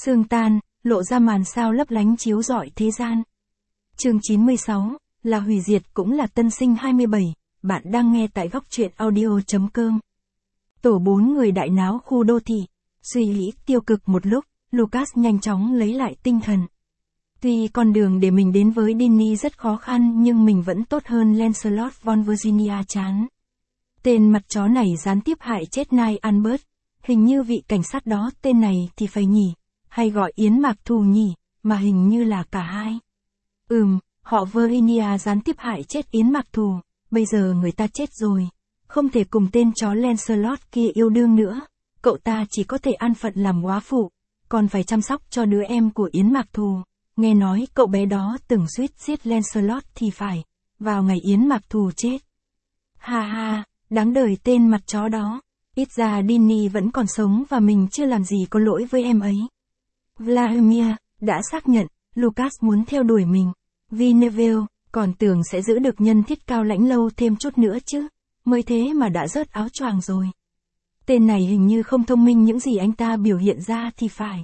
Sương tan, lộ ra màn sao lấp lánh chiếu rọi thế gian. Chương 96, là hủy diệt cũng là tân sinh 27, bạn đang nghe tại góc truyện audio.com. Tổ 4 người đại náo khu đô thị, suy nghĩ tiêu cực một lúc, Lucas nhanh chóng lấy lại tinh thần. Tuy con đường để mình đến với Ginny rất khó khăn nhưng mình vẫn tốt hơn Lancelot von Virginia chán. Tên mặt chó này gián tiếp hại chết Knight Albert, hình như vị cảnh sát đó tên này thì phải nhỉ, hay gọi Yến Mạc Thù nhỉ, mà hình như là cả hai. Họ Virginia gián tiếp hại chết Yến Mạc Thù, bây giờ người ta chết rồi, không thể cùng tên chó Lancelot kia yêu đương nữa, cậu ta chỉ có thể an phận làm góa phụ, còn phải chăm sóc cho đứa em của Yến Mạc Thù. Nghe nói cậu bé đó từng suýt giết Lancelot thì phải, vào ngày Yến Mạc Thù chết. Ha ha, đáng đời tên mặt chó đó, ít ra Ginny vẫn còn sống và mình chưa làm gì có lỗi với em ấy. Vladimir đã xác nhận, Lucas muốn theo đuổi mình. Villeneuve còn tưởng sẽ giữ được nhân thiết Cao Lãnh lâu thêm chút nữa chứ, mới thế mà đã rớt áo choàng rồi. Tên này hình như không thông minh những gì anh ta biểu hiện ra thì phải.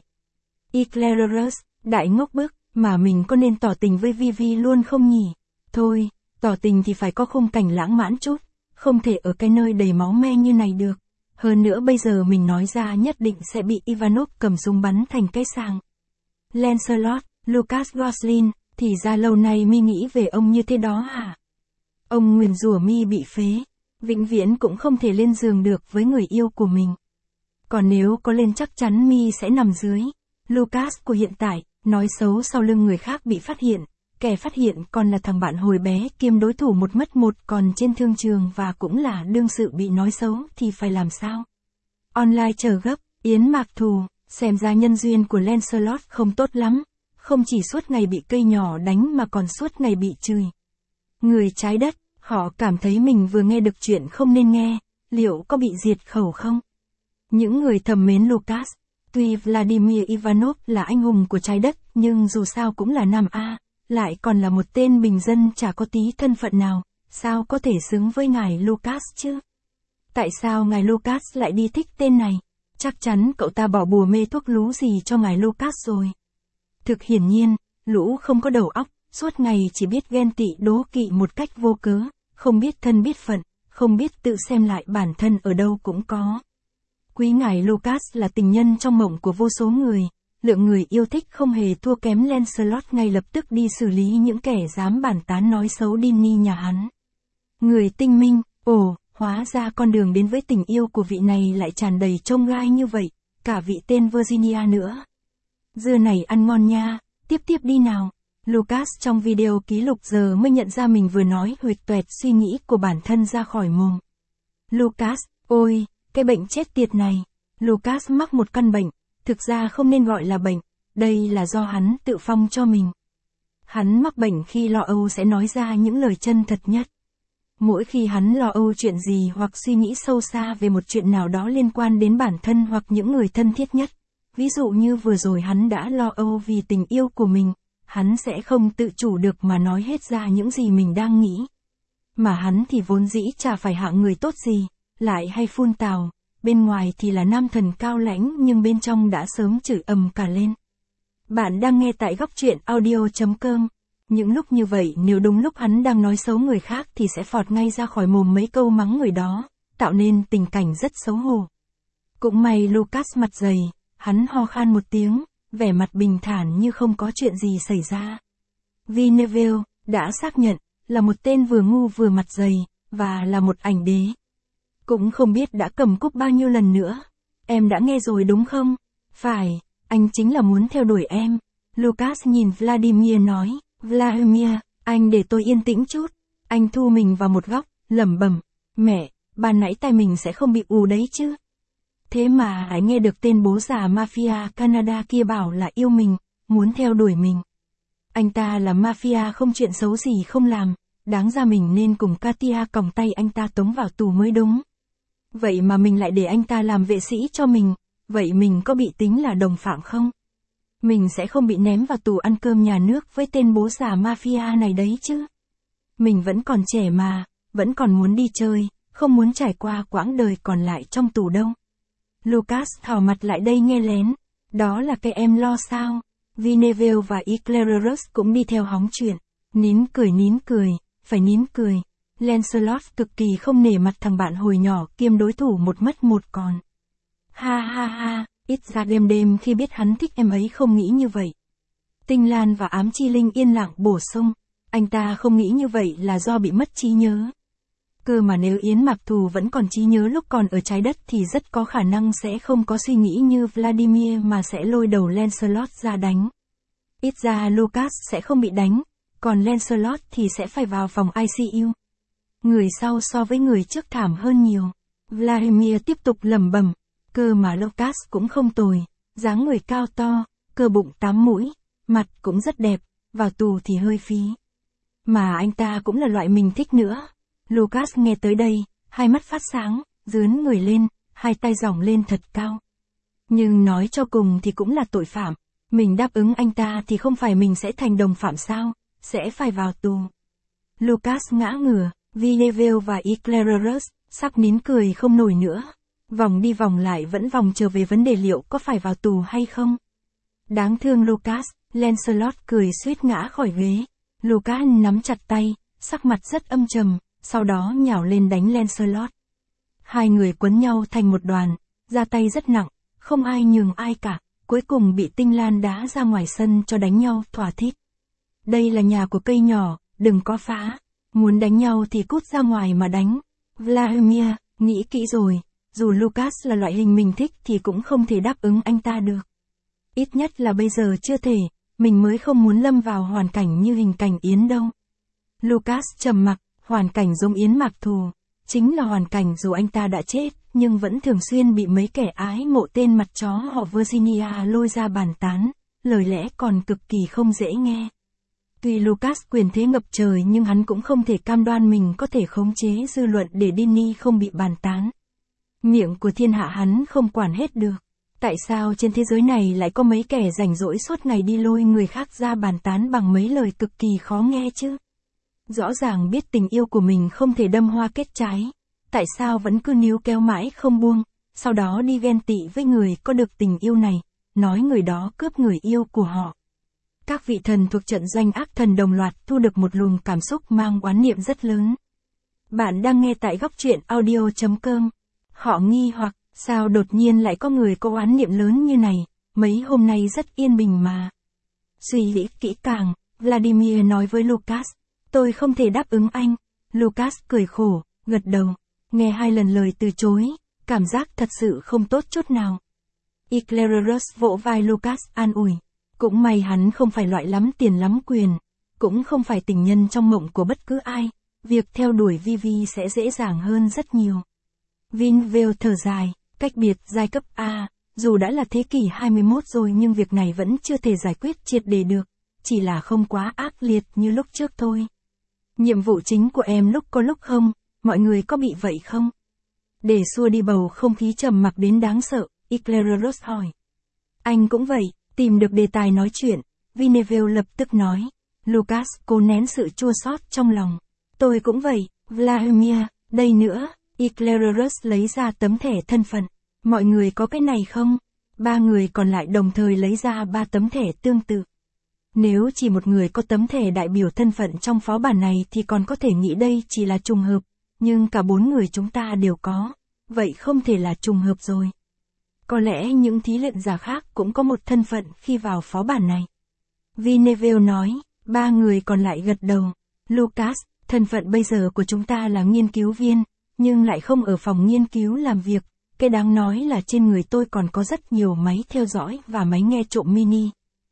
Eclairus, đại ngốc bức, mà mình có nên tỏ tình với Vivi luôn không nhỉ? Thôi, tỏ tình thì phải có khung cảnh lãng mạn chút, không thể ở cái nơi đầy máu me như này được. Hơn nữa bây giờ mình nói ra nhất định sẽ bị Ivanov cầm súng bắn thành cái sàng. Lancelot, Lucas Gosling, thì ra lâu nay mi nghĩ về ông như thế đó hả? Ông nguyền rủa mi bị phế, vĩnh viễn cũng không thể lên giường được với người yêu của mình. Còn nếu có lên chắc chắn mi sẽ nằm dưới. Lucas của hiện tại, nói xấu sau lưng người khác bị phát hiện, kẻ phát hiện còn là thằng bạn hồi bé kiêm đối thủ một mất một còn trên thương trường và cũng là đương sự bị nói xấu thì phải làm sao? Online chờ gấp, Yến Mạc Thù, xem ra nhân duyên của Lancelot không tốt lắm, không chỉ suốt ngày bị cây nhỏ đánh mà còn suốt ngày bị chửi. Người trái đất, họ cảm thấy mình vừa nghe được chuyện không nên nghe, liệu có bị diệt khẩu không? Những người thầm mến Lucas, tuy Vladimir Ivanov là anh hùng của trái đất nhưng dù sao cũng là Nam A, lại còn là một tên bình dân chả có tí thân phận nào, sao có thể xứng với ngài Lucas chứ? Tại sao ngài Lucas lại đi thích tên này? Chắc chắn cậu ta bỏ bùa mê thuốc lú gì cho ngài Lucas rồi. Thực hiển nhiên, lũ không có đầu óc, suốt ngày chỉ biết ghen tị đố kỵ một cách vô cớ, không biết thân biết phận, không biết tự xem lại bản thân ở đâu cũng có. Quý ngài Lucas là tình nhân trong mộng của vô số người, lượng người yêu thích không hề thua kém Lancelot ngay lập tức đi xử lý những kẻ dám bàn tán nói xấu Ginny nhà hắn. Người tinh minh, hóa ra con đường đến với tình yêu của vị này lại tràn đầy chông gai như vậy, cả vị tên Virginia nữa. Dưa này ăn ngon nha, tiếp đi nào. Lucas trong video ký lục giờ mới nhận ra mình vừa nói huỵch toẹt suy nghĩ của bản thân ra khỏi mồm. Lucas, ôi, cái bệnh chết tiệt này. Lucas mắc một căn bệnh, thực ra không nên gọi là bệnh, đây là do hắn tự phong cho mình. Hắn mắc bệnh khi lo âu sẽ nói ra những lời chân thật nhất. Mỗi khi hắn lo âu chuyện gì hoặc suy nghĩ sâu xa về một chuyện nào đó liên quan đến bản thân hoặc những người thân thiết nhất, ví dụ như vừa rồi hắn đã lo âu vì tình yêu của mình, hắn sẽ không tự chủ được mà nói hết ra những gì mình đang nghĩ. Mà hắn thì vốn dĩ chả phải hạng người tốt gì, lại hay phun tào, bên ngoài thì là nam thần cao lãnh nhưng bên trong đã sớm chửi ầm cả lên. Bạn đang nghe tại góc truyện audio.com. Những lúc như vậy nếu đúng lúc hắn đang nói xấu người khác thì sẽ phọt ngay ra khỏi mồm mấy câu mắng người đó, tạo nên tình cảnh rất xấu hổ. Cũng may Lucas mặt dày, hắn ho khan một tiếng, vẻ mặt bình thản như không có chuyện gì xảy ra. Villeneuve đã xác nhận, là một tên vừa ngu vừa mặt dày, và là một ảnh đế. Cũng không biết đã cầm cúp bao nhiêu lần nữa. Em đã nghe rồi đúng không? Phải, anh chính là muốn theo đuổi em. Lucas nhìn Vladimir nói, Vladimir, anh để tôi yên tĩnh chút. Anh thu mình vào một góc, lẩm bẩm, mẹ, ban nãy tai mình sẽ không bị ù đấy chứ. Thế mà anh nghe được tên bố già mafia Canada kia bảo là yêu mình, muốn theo đuổi mình. Anh ta là mafia không chuyện xấu gì không làm, đáng ra mình nên cùng Katia còng tay anh ta tống vào tù mới đúng. Vậy mà mình lại để anh ta làm vệ sĩ cho mình, vậy mình có bị tính là đồng phạm không? Mình sẽ không bị ném vào tù ăn cơm nhà nước với tên bố già mafia này đấy chứ. Mình vẫn còn trẻ mà, vẫn còn muốn đi chơi, không muốn trải qua quãng đời còn lại trong tù đâu. Lucas thò mặt lại đây nghe lén. Đó là cái em lo sao? Vineville và Eclairus cũng đi theo hóng chuyện. Nín cười, phải nín cười. Lancelot cực kỳ không nể mặt thằng bạn hồi nhỏ kiêm đối thủ một mất một còn. Ha ha ha, ít ra đêm khi biết hắn thích em ấy không nghĩ như vậy. Tinh Lan và Ám Chi Linh yên lặng bổ sung, anh ta không nghĩ như vậy là do bị mất trí nhớ. Cơ mà nếu Yến Mạc Thù vẫn còn trí nhớ lúc còn ở trái đất thì rất có khả năng sẽ không có suy nghĩ như Vladimir mà sẽ lôi đầu Lancelot ra đánh. Ít ra Lucas sẽ không bị đánh, còn Lancelot thì sẽ phải vào phòng ICU. Người sau so với người trước thảm hơn nhiều. Vladimir tiếp tục lẩm bẩm, cơ mà Lucas cũng không tồi, dáng người cao to, cơ bụng 8 mũi, mặt cũng rất đẹp, vào tù thì hơi phí. Mà anh ta cũng là loại mình thích nữa. Lucas nghe tới đây, hai mắt phát sáng, dướn người lên, hai tay giỏng lên thật cao. Nhưng nói cho cùng thì cũng là tội phạm. Mình đáp ứng anh ta thì không phải mình sẽ thành đồng phạm sao, sẽ phải vào tù. Lucas ngã ngửa, Vineville và Eclairus sắp nín cười không nổi nữa. Vòng đi vòng lại vẫn vòng trở về vấn đề liệu có phải vào tù hay không. Đáng thương Lucas, Lancelot cười suýt ngã khỏi ghế. Lucas nắm chặt tay, sắc mặt rất âm trầm, sau đó nhào lên đánh Lancelot. Hai người quấn nhau thành một đoàn, ra tay rất nặng, không ai nhường ai cả, cuối cùng bị Tinh Lan đá ra ngoài sân cho đánh nhau thỏa thích. Đây là nhà của cây nhỏ, đừng có phá, muốn đánh nhau thì cút ra ngoài mà đánh. Vladimir, nghĩ kỹ rồi, dù Lucas là loại hình mình thích thì cũng không thể đáp ứng anh ta được. Ít nhất là bây giờ chưa thể, mình mới không muốn lâm vào hoàn cảnh như hình cảnh Yến đâu. Lucas trầm mặc, hoàn cảnh giống Yến Mạc Thù, chính là hoàn cảnh dù anh ta đã chết, nhưng vẫn thường xuyên bị mấy kẻ ái mộ tên mặt chó họ Virginia lôi ra bàn tán, lời lẽ còn cực kỳ không dễ nghe. Tuy Lucas quyền thế ngập trời nhưng hắn cũng không thể cam đoan mình có thể khống chế dư luận để Dini không bị bàn tán. Miệng của thiên hạ hắn không quản hết được. Tại sao trên thế giới này lại có mấy kẻ rảnh rỗi suốt ngày đi lôi người khác ra bàn tán bằng mấy lời cực kỳ khó nghe chứ? Rõ ràng biết tình yêu của mình không thể đâm hoa kết trái, tại sao vẫn cứ níu kéo mãi không buông, sau đó đi ghen tị với người có được tình yêu này, nói người đó cướp người yêu của họ. Các vị thần thuộc trận doanh ác thần đồng loạt thu được một luồng cảm xúc mang oán niệm rất lớn. Bạn đang nghe tại góc truyện audio.com. Họ nghi hoặc, sao đột nhiên lại có người có oán niệm lớn như này, mấy hôm nay rất yên bình mà. Suy nghĩ kỹ càng, Vladimir nói với Lucas, tôi không thể đáp ứng anh. Lucas cười khổ, gật đầu, nghe hai lần lời từ chối, cảm giác thật sự không tốt chút nào. Eclairus vỗ vai Lucas an ủi, cũng may hắn không phải loại lắm tiền lắm quyền, cũng không phải tình nhân trong mộng của bất cứ ai, việc theo đuổi Vivi sẽ dễ dàng hơn rất nhiều. Vineville thở dài, cách biệt giai cấp A, dù đã là thế kỷ 21 rồi nhưng việc này vẫn chưa thể giải quyết triệt để được, chỉ là không quá ác liệt như lúc trước thôi. Nhiệm vụ chính của em lúc có lúc không, mọi người có bị vậy không? Để xua đi bầu không khí trầm mặc đến đáng sợ, Eclairus hỏi. Anh cũng vậy, tìm được đề tài nói chuyện, Vineville lập tức nói. Lucas cố nén sự chua xót trong lòng. Tôi cũng vậy, Vladimir, đây nữa. Eclairus lấy ra tấm thẻ thân phận. Mọi người có cái này không? Ba người còn lại đồng thời lấy ra 3 tấm thẻ tương tự. Nếu chỉ một người có tấm thẻ đại biểu thân phận trong phó bản này thì còn có thể nghĩ đây chỉ là trùng hợp, nhưng cả 4 người chúng ta đều có, vậy không thể là trùng hợp rồi. Có lẽ những thí luyện giả khác cũng có một thân phận khi vào phó bản này. Vineville nói, 3 người còn lại gật đầu. Lucas, thân phận bây giờ của chúng ta là nghiên cứu viên, nhưng lại không ở phòng nghiên cứu làm việc, cái đáng nói là trên người tôi còn có rất nhiều máy theo dõi và máy nghe trộm mini.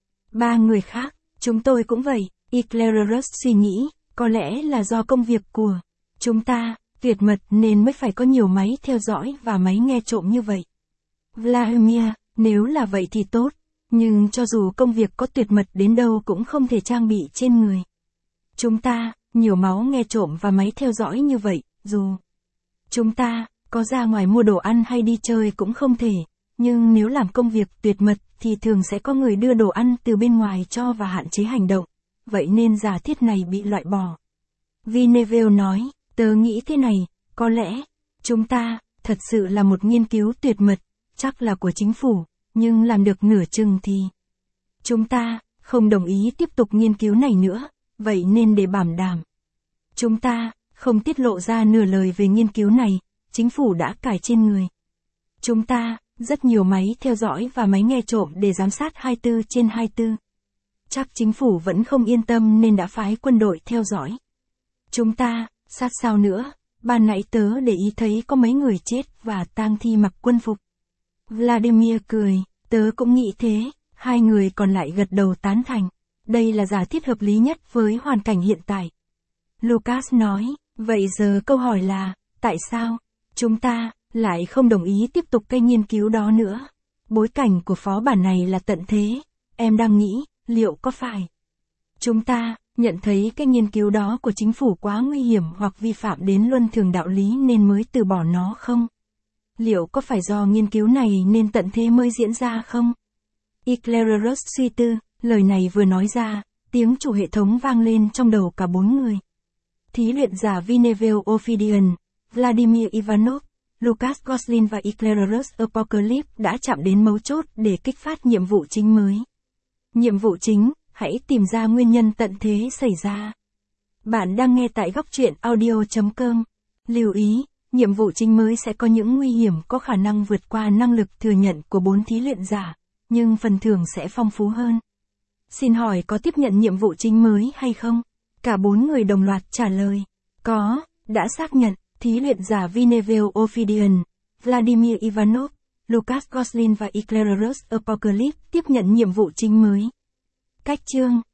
3 người khác, chúng tôi cũng vậy, Eclairus suy nghĩ, có lẽ là do công việc của chúng ta, tuyệt mật nên mới phải có nhiều máy theo dõi và máy nghe trộm như vậy. Vladimir, nếu là vậy thì tốt, nhưng cho dù công việc có tuyệt mật đến đâu cũng không thể trang bị trên người. Chúng ta, nhiều máu nghe trộm và máy theo dõi như vậy, dù chúng ta có ra ngoài mua đồ ăn hay đi chơi cũng không thể, nhưng nếu làm công việc tuyệt mật thì thường sẽ có người đưa đồ ăn từ bên ngoài cho và hạn chế hành động, vậy nên giả thiết này bị loại bỏ. Vineville nói, tớ nghĩ thế này, có lẽ chúng ta thật sự là một nghiên cứu tuyệt mật, chắc là của chính phủ, nhưng làm được nửa chừng thì chúng ta không đồng ý tiếp tục nghiên cứu này nữa, vậy nên để bảo đảm chúng ta không tiết lộ ra nửa lời về nghiên cứu này, chính phủ đã cài trên người chúng ta rất nhiều máy theo dõi và máy nghe trộm để giám sát 24/24. Chắc chính phủ vẫn không yên tâm nên đã phái quân đội theo dõi chúng ta, sát sao nữa, ban nãy tớ để ý thấy có mấy người chết và tang thi mặc quân phục. Vladimir cười, tớ cũng nghĩ thế, hai người còn lại gật đầu tán thành. Đây là giả thiết hợp lý nhất với hoàn cảnh hiện tại. Lucas nói, vậy giờ câu hỏi là, tại sao chúng ta lại không đồng ý tiếp tục cái nghiên cứu đó nữa? Bối cảnh của phó bản này là tận thế, em đang nghĩ, liệu có phải chúng ta nhận thấy cái nghiên cứu đó của chính phủ quá nguy hiểm hoặc vi phạm đến luân thường đạo lý nên mới từ bỏ nó không? Liệu có phải do nghiên cứu này nên tận thế mới diễn ra không? Eclairus suy tư, lời này vừa nói ra, tiếng chủ hệ thống vang lên trong đầu cả bốn người. Thí luyện giả Vinevel Ophidian, Vladimir Ivanov, Lucas Goslin và Eclairus Apocalypse đã chạm đến mấu chốt để kích phát nhiệm vụ chính mới. Nhiệm vụ chính, hãy tìm ra nguyên nhân tận thế xảy ra. Bạn đang nghe tại góc truyện audio.com. Lưu ý, nhiệm vụ chính mới sẽ có những nguy hiểm có khả năng vượt qua năng lực thừa nhận của 4 thí luyện giả, nhưng phần thưởng sẽ phong phú hơn. Xin hỏi có tiếp nhận nhiệm vụ chính mới hay không? Cả 4 người đồng loạt trả lời. Có, đã xác nhận, thí luyện giả Vinevel Ophidian, Vladimir Ivanov, Lucas Goslin và Eclairus Apocalypse tiếp nhận nhiệm vụ chính mới. Cách chương